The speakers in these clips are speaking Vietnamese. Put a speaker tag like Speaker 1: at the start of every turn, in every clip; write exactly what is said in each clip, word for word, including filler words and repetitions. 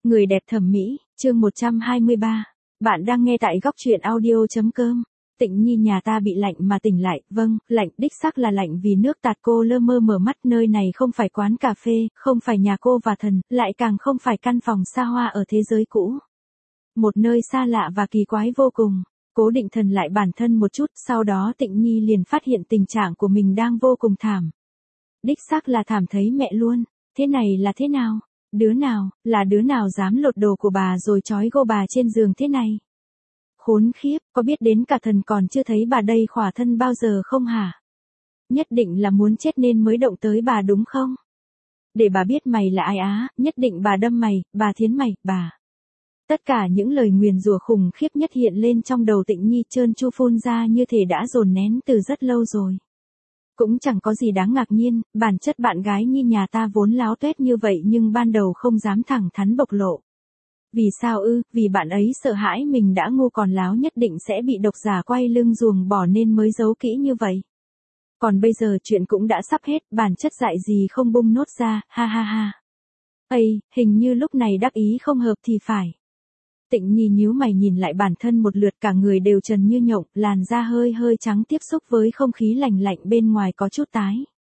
Speaker 1: Người đẹp thẩm mỹ, chương một trăm hai mươi ba. Bạn đang nghe tại góc truyện audio.com. Tịnh Nhi nhà ta bị lạnh mà tỉnh lại, vâng, lạnh, đích xác là lạnh vì nước tạt. Cô lơ mơ mở mắt, nơi này không phải quán cà phê, không phải nhà cô và thần, lại càng không phải căn phòng xa hoa ở thế giới cũ. Một nơi xa lạ và kỳ quái vô cùng. Cố định thần lại bản thân một chút, sau đó Tịnh Nhi liền phát hiện tình trạng của mình đang vô cùng thảm. Đích xác là thảm thấy mẹ luôn, thế này là thế nào? Đứa nào, là đứa nào dám lột đồ của bà rồi trói gô bà trên giường thế này? Khốn khiếp, có biết đến cả thần còn chưa thấy bà đây khỏa thân bao giờ không hả? Nhất định là muốn chết nên mới động tới bà đúng không? Để bà biết mày là ai á, nhất định bà đâm mày, bà thiến mày, bà. Tất cả những lời nguyền rủa khủng khiếp nhất hiện lên trong đầu Tịnh Nhi, trơn tru phun ra như thể đã dồn nén từ rất lâu rồi. Cũng chẳng có gì đáng ngạc nhiên, bản chất bạn gái Nhi nhà ta vốn láo tuét như vậy nhưng ban đầu không dám thẳng thắn bộc lộ. Vì sao ư? Vì bạn ấy sợ hãi mình đã ngu còn láo nhất định sẽ bị độc giả quay lưng ruồng bỏ nên mới giấu kỹ như vậy. Còn bây giờ chuyện cũng đã sắp hết, bản chất dại gì không bung nốt ra, ha ha ha. Ây, hình như lúc này đắc ý không hợp thì phải. Tịnh Nhi nhíu mày nhìn lại bản thân một lượt, cả người đều trần như nhộng, làn da hơi hơi trắng tiếp xúc với không khí lạnh lạnh bên ngoài có chút tái.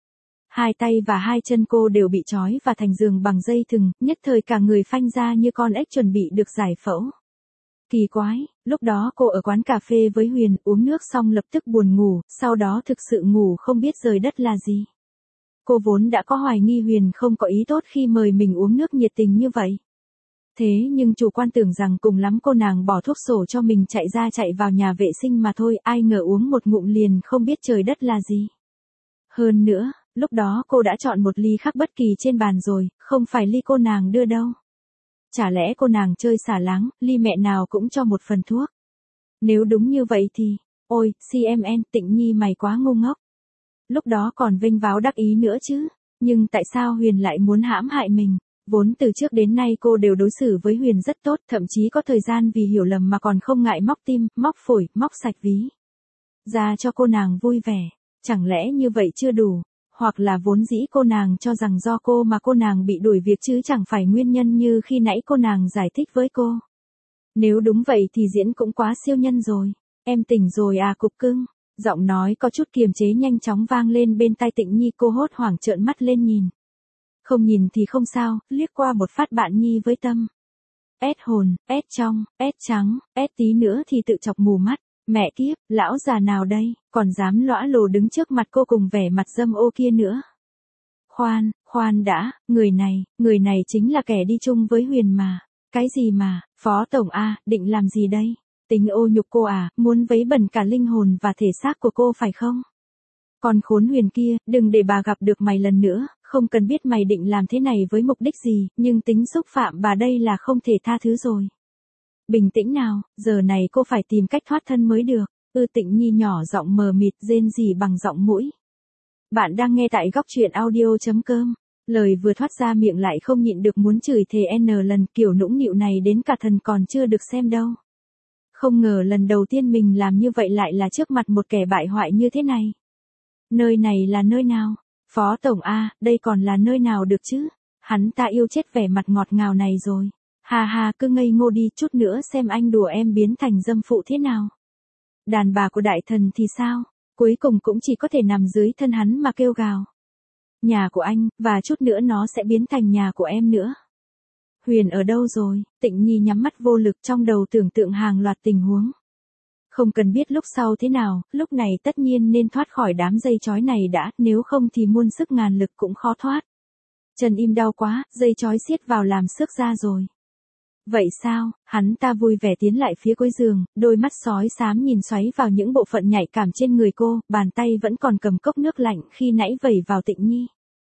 Speaker 1: Hai tay và hai chân cô đều bị trói và thành giường bằng dây thừng, nhất thời cả người phanh ra như con ếch chuẩn bị được giải phẫu. Kỳ quái, lúc đó cô ở quán cà phê với Huyền, uống nước xong lập tức buồn ngủ, sau đó thực sự ngủ không biết rời đất là gì. Cô vốn đã có hoài nghi Huyền không có ý tốt khi mời mình uống nước nhiệt tình như vậy. Thế nhưng chủ quan tưởng rằng cùng lắm cô nàng bỏ thuốc sổ cho mình chạy ra chạy vào nhà vệ sinh mà thôi, ai ngờ uống một ngụm liền không biết trời đất là gì. Hơn nữa, lúc đó cô đã chọn một ly khác bất kỳ trên bàn rồi, không phải ly cô nàng đưa đâu. Chả lẽ cô nàng chơi xả láng, ly mẹ nào cũng cho một phần thuốc. Nếu đúng như vậy thì, ôi, xê em en, Tịnh Nhi mày quá ngu ngốc. Lúc đó còn vênh váo đắc ý nữa chứ, nhưng tại sao Huyền lại muốn hãm hại mình? Vốn từ trước đến nay cô đều đối xử với Huyền rất tốt, thậm chí có thời gian vì hiểu lầm mà còn không ngại móc tim, móc phổi, móc sạch ví ra cho cô nàng vui vẻ. Chẳng lẽ như vậy chưa đủ, hoặc là vốn dĩ cô nàng cho rằng do cô mà cô nàng bị đuổi việc chứ chẳng phải nguyên nhân như khi nãy cô nàng giải thích với cô. Nếu đúng vậy thì diễn cũng quá siêu nhân rồi. Em tỉnh rồi à cục cưng? Giọng nói có chút kiềm chế nhanh chóng vang lên bên tai Tịnh Nhi, cô hốt hoảng trợn mắt lên nhìn. Không nhìn thì không sao, liếc qua một phát bạn Nhi với tâm. Ét hồn, ét trong, ét trắng, ét tí nữa thì tự chọc mù mắt. Mẹ kiếp, lão già nào đây, còn dám lõa lồ đứng trước mặt cô cùng vẻ mặt dâm ô kia nữa. Khoan, khoan đã, người này, người này chính là kẻ đi chung với Huyền mà. Cái gì mà, Phó Tổng A, định làm gì đây? Tính ô nhục cô à, muốn vấy bẩn cả linh hồn và thể xác của cô phải không? Còn khốn Huyền kia, đừng để bà gặp được mày lần nữa, không cần biết mày định làm thế này với mục đích gì, nhưng tính xúc phạm bà đây là không thể tha thứ rồi. Bình tĩnh nào, giờ này cô phải tìm cách thoát thân mới được. Ư Tịnh Nhi nhỏ giọng mờ mịt rên rỉ bằng giọng mũi. Bạn đang nghe tại góc truyện audio.com. Lời vừa thoát ra miệng lại không nhịn được muốn chửi thề n lần, kiểu nũng nịu này đến cả thần còn chưa được xem đâu. Không ngờ lần đầu tiên mình làm như vậy lại là trước mặt một kẻ bại hoại như thế này. Nơi này là nơi nào? Phó Tổng A, đây còn là nơi nào được chứ? Hắn ta yêu chết vẻ mặt ngọt ngào này rồi. Hà hà, cứ ngây ngô đi, chút nữa xem anh đùa em biến thành dâm phụ thế nào. Đàn bà của đại thần thì sao? Cuối cùng cũng chỉ có thể nằm dưới thân hắn mà kêu gào. Nhà của anh, và chút nữa nó sẽ biến thành nhà của em nữa. Huyền ở đâu rồi? Tịnh Nhi nhắm mắt vô lực, trong đầu tưởng tượng hàng loạt tình huống. Không cần biết lúc sau thế nào, lúc này tất nhiên nên thoát khỏi đám dây chói này đã, nếu không thì muôn sức ngàn lực cũng khó thoát. Chân im đau quá, dây chói siết vào làm xước ra rồi. Vậy sao? Hắn ta vui vẻ tiến lại phía cuối giường, đôi mắt sói xám nhìn xoáy vào những bộ phận nhạy cảm trên người cô, bàn tay vẫn còn cầm cốc nước lạnh khi nãy vẩy vào Tịnh Nhi.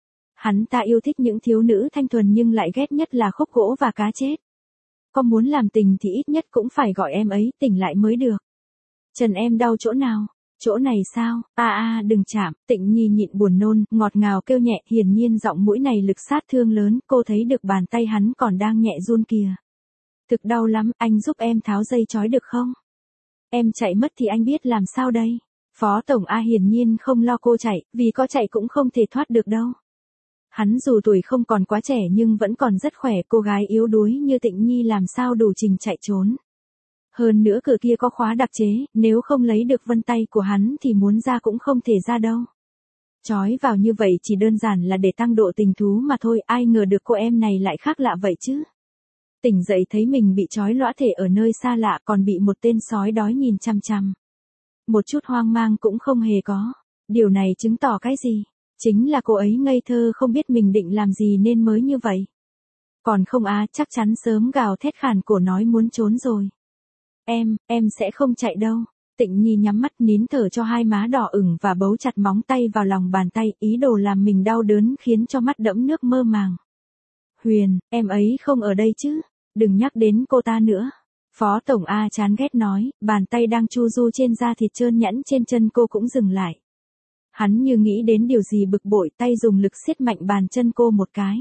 Speaker 1: Hắn ta yêu thích những thiếu nữ thanh thuần nhưng lại ghét nhất là khúc gỗ và cá chết. Có muốn làm tình thì ít nhất cũng phải gọi em ấy tỉnh lại mới được. Chân em đau chỗ nào? Chỗ này sao? A a đừng chạm. Tịnh Nhi nhịn buồn nôn, ngọt ngào kêu nhẹ, hiển nhiên giọng mũi này lực sát thương lớn, cô thấy được bàn tay hắn còn đang nhẹ run kìa. Thực đau lắm, anh giúp em tháo dây chói được không? Em chạy mất thì anh biết làm sao đây? Phó Tổng A hiển nhiên không lo cô chạy, vì có chạy cũng không thể thoát được đâu. Hắn dù tuổi không còn quá trẻ nhưng vẫn còn rất khỏe, cô gái yếu đuối như Tịnh Nhi làm sao đủ trình chạy trốn. Hơn nữa cửa kia có khóa đặc chế, nếu không lấy được vân tay của hắn thì muốn ra cũng không thể ra đâu. Chói vào như vậy chỉ đơn giản là để tăng độ tình thú mà thôi, ai ngờ được cô em này lại khác lạ vậy chứ. Tỉnh dậy thấy mình bị trói lõa thể ở nơi xa lạ, còn bị một tên sói đói nhìn chằm chằm. Một chút hoang mang cũng không hề có. Điều này chứng tỏ cái gì? Chính là cô ấy ngây thơ không biết mình định làm gì nên mới như vậy. Còn không á, chắc chắn sớm gào thét khàn cổ nói muốn trốn rồi. Em, em sẽ không chạy đâu. Tịnh Nhi nhắm mắt nín thở cho hai má đỏ ửng và bấu chặt móng tay vào lòng bàn tay, ý đồ làm mình đau đớn khiến cho mắt đẫm nước mơ màng. Huyền, em ấy không ở đây chứ? Đừng nhắc đến cô ta nữa. Phó Tổng A chán ghét nói, bàn tay đang chu du trên da thịt trơn nhẵn trên chân cô cũng dừng lại. Hắn như nghĩ đến điều gì bực bội, tay dùng lực siết mạnh bàn chân cô một cái.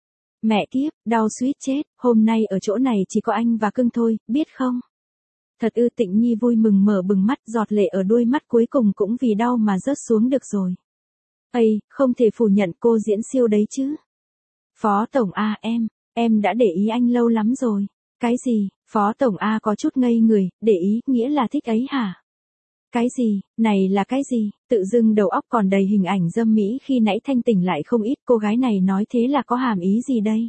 Speaker 1: Mẹ kiếp, đau suýt chết, hôm nay ở chỗ này chỉ có anh và cưng thôi, biết không? Thật ư. Tịnh Nhi vui mừng mở bừng mắt, giọt lệ ở đuôi mắt cuối cùng cũng vì đau mà rớt xuống được rồi. Ây, không thể phủ nhận cô diễn siêu đấy chứ. Phó Tổng A em, em đã để ý anh lâu lắm rồi. Cái gì? Phó Tổng A có chút ngây người, để ý, nghĩa là thích ấy hả? Cái gì, này là cái gì? Tự dưng đầu óc còn đầy hình ảnh dâm mỹ khi nãy thanh tỉnh lại không ít, cô gái này nói thế là có hàm ý gì đây?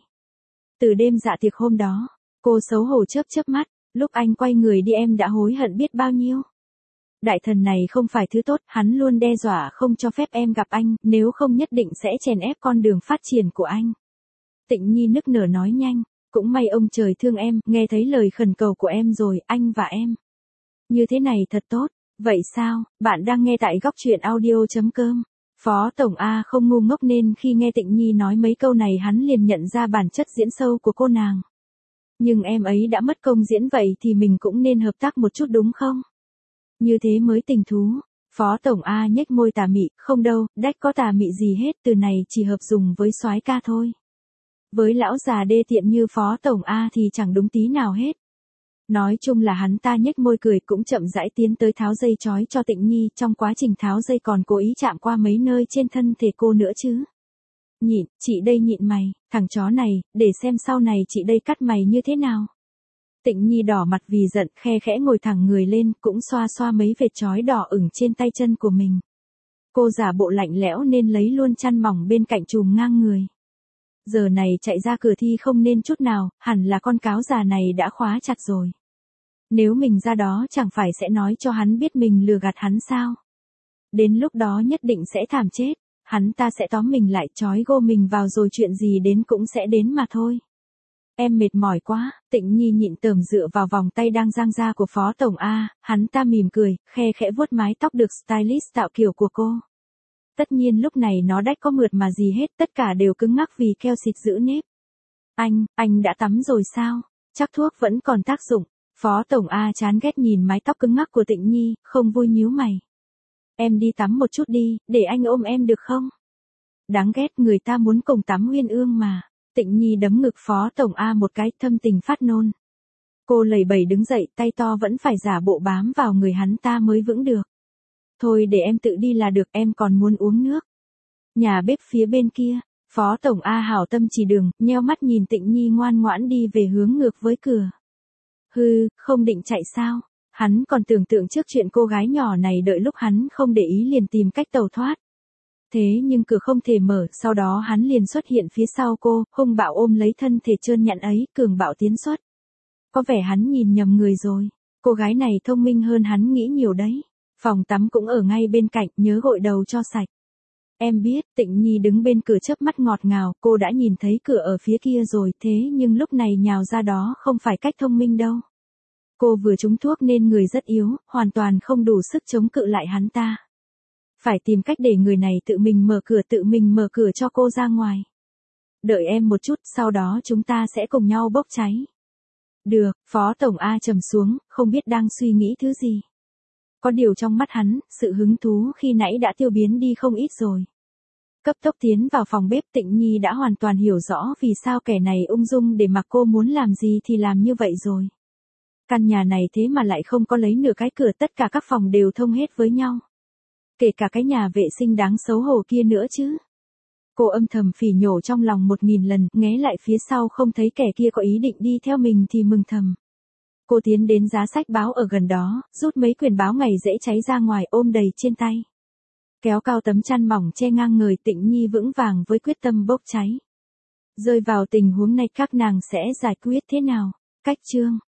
Speaker 1: Từ đêm dạ tiệc hôm đó, cô xấu hổ chớp chớp mắt, lúc anh quay người đi em đã hối hận biết bao nhiêu. Đại thần này không phải thứ tốt, hắn luôn đe dọa không cho phép em gặp anh, nếu không nhất định sẽ chèn ép con đường phát triển của anh. Tịnh Nhi nức nở nói nhanh, cũng may ông trời thương em, nghe thấy lời khẩn cầu của em rồi, anh và em. Như thế này thật tốt. Vậy sao, bạn đang nghe tại góc truyện audio.com. Phó Tổng A không ngu ngốc nên khi nghe Tịnh Nhi nói mấy câu này hắn liền nhận ra bản chất diễn sâu của cô nàng. Nhưng em ấy đã mất công diễn vậy thì mình cũng nên hợp tác một chút đúng không? Như thế mới tình thú. Phó Tổng A nhếch môi tà mị, không đâu, đách có tà mị gì hết, từ này chỉ hợp dùng với soái ca thôi. Với lão già đê tiện như Phó Tổng A thì chẳng đúng tí nào hết. Nói chung là hắn ta nhếch môi cười cũng chậm rãi tiến tới tháo dây trói cho Tịnh Nhi, trong quá trình tháo dây còn cố ý chạm qua mấy nơi trên thân thể cô nữa chứ. Nhịn, chị đây nhịn mày, thằng chó này, để xem sau này chị đây cắt mày như thế nào. Tịnh Nhi đỏ mặt vì giận, khe khẽ ngồi thẳng người lên, cũng xoa xoa mấy vệt chói đỏ ửng trên tay chân của mình. Cô giả bộ lạnh lẽo nên lấy luôn chăn mỏng bên cạnh trùm ngang người. Giờ này chạy ra cửa thi không nên chút nào, hẳn là con cáo già này đã khóa chặt rồi. Nếu mình ra đó chẳng phải sẽ nói cho hắn biết mình lừa gạt hắn sao? Đến lúc đó nhất định sẽ thảm chết, hắn ta sẽ tóm mình lại trói gô mình vào rồi chuyện gì đến cũng sẽ đến mà thôi. Em mệt mỏi quá, Tịnh Nhi nhịn tởm dựa vào vòng tay đang giang ra của Phó Tổng A, hắn ta mỉm cười, khe khẽ vuốt mái tóc được stylist tạo kiểu của cô. Tất nhiên lúc này nó đách có mượt mà gì hết, tất cả đều cứng ngắc vì keo xịt giữ nếp. Anh, anh đã tắm rồi sao? Chắc thuốc vẫn còn tác dụng. Phó Tổng A chán ghét nhìn mái tóc cứng ngắc của Tịnh Nhi, không vui nhíu mày. Em đi tắm một chút đi, để anh ôm em được không? Đáng ghét, người ta muốn cùng tắm uyên ương mà. Tịnh Nhi đấm ngực Phó Tổng A một cái, thâm tình phát nôn. Cô lầy bầy đứng dậy, tay to vẫn phải giả bộ bám vào người hắn ta mới vững được. Thôi để em tự đi là được, em còn muốn uống nước. Nhà bếp phía bên kia, Phó Tổng A hảo tâm chỉ đường, nheo mắt nhìn Tịnh Nhi ngoan ngoãn đi về hướng ngược với cửa. Hừ, không định chạy sao? Hắn còn tưởng tượng trước chuyện cô gái nhỏ này đợi lúc hắn không để ý liền tìm cách tẩu thoát. Thế nhưng cửa không thể mở, sau đó hắn liền xuất hiện phía sau cô, hung bạo ôm lấy thân thể trơn nhẵn ấy, cường bạo tiến xuất. Có vẻ hắn nhìn nhầm người rồi. Cô gái này thông minh hơn hắn nghĩ nhiều đấy. Phòng tắm cũng ở ngay bên cạnh, nhớ gội đầu cho sạch. Em biết, Tịnh Nhi đứng bên cửa chớp mắt ngọt ngào, cô đã nhìn thấy cửa ở phía kia rồi, thế nhưng lúc này nhào ra đó không phải cách thông minh đâu. Cô vừa trúng thuốc nên người rất yếu, hoàn toàn không đủ sức chống cự lại hắn ta. Phải tìm cách để người này tự mình mở cửa tự mình mở cửa cho cô ra ngoài. Đợi em một chút, sau đó chúng ta sẽ cùng nhau bốc cháy. Được, Phó Tổng A trầm xuống, không biết đang suy nghĩ thứ gì. Có điều trong mắt hắn, sự hứng thú khi nãy đã tiêu biến đi không ít rồi. Cấp tốc tiến vào phòng bếp, Tịnh Nhi đã hoàn toàn hiểu rõ vì sao kẻ này ung dung để mặc cô muốn làm gì thì làm như vậy rồi. Căn nhà này thế mà lại không có lấy nửa cái cửa, tất cả các phòng đều thông hết với nhau. Kể cả cái nhà vệ sinh đáng xấu hổ kia nữa chứ. Cô âm thầm phỉ nhổ trong lòng một nghìn lần, nghé lại phía sau không thấy kẻ kia có ý định đi theo mình thì mừng thầm. Cô tiến đến giá sách báo ở gần đó, rút mấy quyển báo ngày dễ cháy ra ngoài ôm đầy trên tay. Kéo cao tấm chăn mỏng che ngang người Tịnh Nhi vững vàng với quyết tâm bốc cháy. Rơi vào tình huống này các nàng sẽ giải quyết thế nào? Cách chương